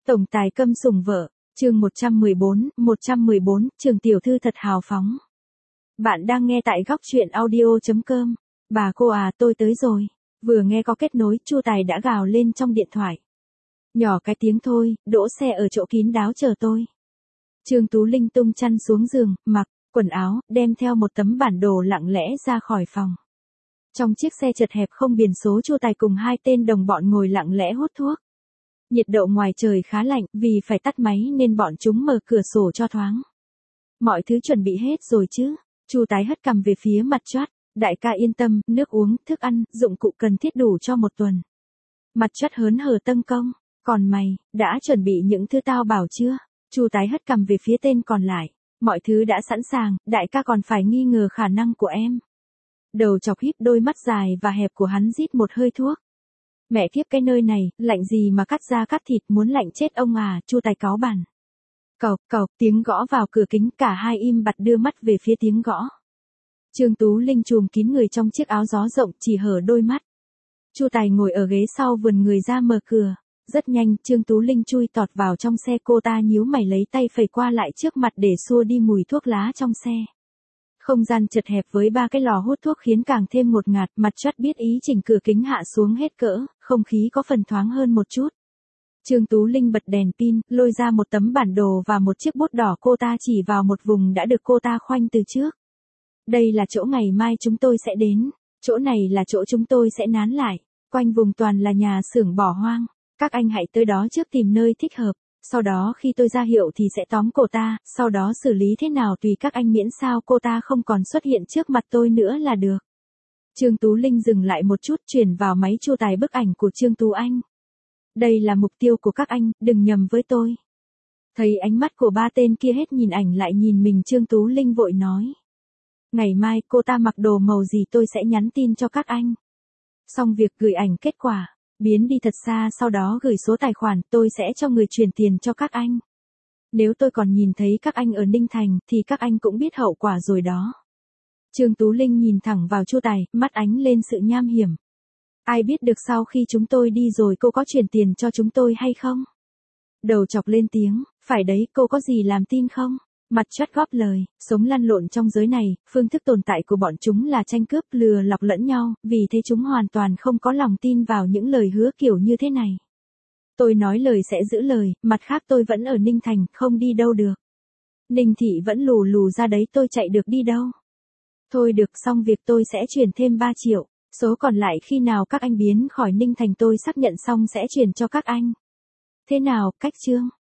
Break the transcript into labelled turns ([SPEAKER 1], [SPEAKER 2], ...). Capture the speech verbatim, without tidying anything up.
[SPEAKER 1] Tổng tài câm sủng vợ, chương một trăm mười bốn, một trăm mười bốn, Trường tiểu thư thật hào phóng. Bạn đang nghe tại góc truyện audio chấm com. Bà cô à, tôi tới rồi. Vừa nghe có kết nối, Chu Tài đã gào lên trong điện thoại. Nhỏ cái tiếng thôi, đỗ xe ở chỗ kín đáo chờ tôi. Trương Tú Linh tung chăn xuống giường, mặc quần áo, đem theo một tấm bản đồ lặng lẽ ra khỏi phòng. Trong chiếc xe chật hẹp không biển số, Chu Tài cùng hai tên đồng bọn ngồi lặng lẽ hút thuốc. Nhiệt độ ngoài trời khá lạnh, vì phải tắt máy nên bọn chúng mở cửa sổ cho thoáng. Mọi thứ chuẩn bị hết rồi chứ? Chu Tái hất cằm về phía Mặt Chót. Đại ca yên tâm, nước uống, thức ăn, dụng cụ cần thiết đủ cho một tuần. Mặt Chót hớn hở tâng công. Còn mày, đã chuẩn bị những thứ tao bảo chưa? Chu Tái hất cằm về phía tên còn lại. Mọi thứ đã sẵn sàng, đại ca còn phải nghi ngờ khả năng của em. Đầu chọc híp đôi mắt dài và hẹp của hắn rít một hơi thuốc. Mẹ kiếp, cái nơi này, lạnh gì mà cắt da cắt thịt, muốn lạnh chết ông à? Chu Tài cáu bản. Cộc cộc, tiếng gõ vào cửa kính, cả hai im bặt đưa mắt về phía tiếng gõ. Trương Tú Linh trùm kín người trong chiếc áo gió rộng, chỉ hở đôi mắt. Chu Tài ngồi ở ghế sau vườn người ra mở cửa. Rất nhanh, Trương Tú Linh chui tọt vào trong xe, cô ta nhíu mày lấy tay phẩy qua lại trước mặt để xua đi mùi thuốc lá trong xe. Không gian chật hẹp với ba cái lò hút thuốc khiến càng thêm ngột ngạt. Mặt Chót biết ý chỉnh cửa kính hạ xuống hết cỡ, không khí có phần thoáng hơn một chút. Trương Tú Linh bật đèn pin, lôi ra một tấm bản đồ và một chiếc bút đỏ, cô ta chỉ vào một vùng đã được cô ta khoanh từ trước. Đây là chỗ ngày mai chúng tôi sẽ đến, chỗ này là chỗ chúng tôi sẽ nán lại, quanh vùng toàn là nhà xưởng bỏ hoang, các anh hãy tới đó trước tìm nơi thích hợp. Sau đó khi tôi ra hiệu thì sẽ tóm cô ta, sau đó xử lý thế nào tùy các anh, miễn sao cô ta không còn xuất hiện trước mặt tôi nữa là được. Trương Tú Linh dừng lại một chút, chuyển vào máy Chu Tài bức ảnh của Trương Tú Anh. Đây là mục tiêu của các anh, đừng nhầm với tôi. Thấy ánh mắt của ba tên kia hết nhìn ảnh lại nhìn mình, Trương Tú Linh vội nói. Ngày mai cô ta mặc đồ màu gì tôi sẽ nhắn tin cho các anh. Xong việc gửi ảnh kết quả. Biến đi thật xa, sau đó gửi số tài khoản, tôi sẽ cho người chuyển tiền cho các anh. Nếu tôi còn nhìn thấy các anh ở Ninh Thành, thì các anh cũng biết hậu quả rồi đó. Trương Tú Linh nhìn thẳng vào Chu Tài, mắt ánh lên sự nham hiểm. Ai biết được sau khi chúng tôi đi rồi cô có chuyển tiền cho chúng tôi hay không? Đầu chọc lên tiếng, phải đấy, cô có gì làm tin không? Mặt Chót góp lời, sống lăn lộn trong giới này, phương thức tồn tại của bọn chúng là tranh cướp, lừa lọc lẫn nhau, vì thế chúng hoàn toàn không có lòng tin vào những lời hứa kiểu như thế này. Tôi nói lời sẽ giữ lời, mặt khác tôi vẫn ở Ninh Thành, không đi đâu được. Ninh Thị vẫn lù lù ra đấy, tôi chạy được đi đâu. Thôi được, xong việc tôi sẽ chuyển thêm ba triệu, số còn lại khi nào các anh biến khỏi Ninh Thành tôi xác nhận xong sẽ chuyển cho các anh. Thế nào, cách chương?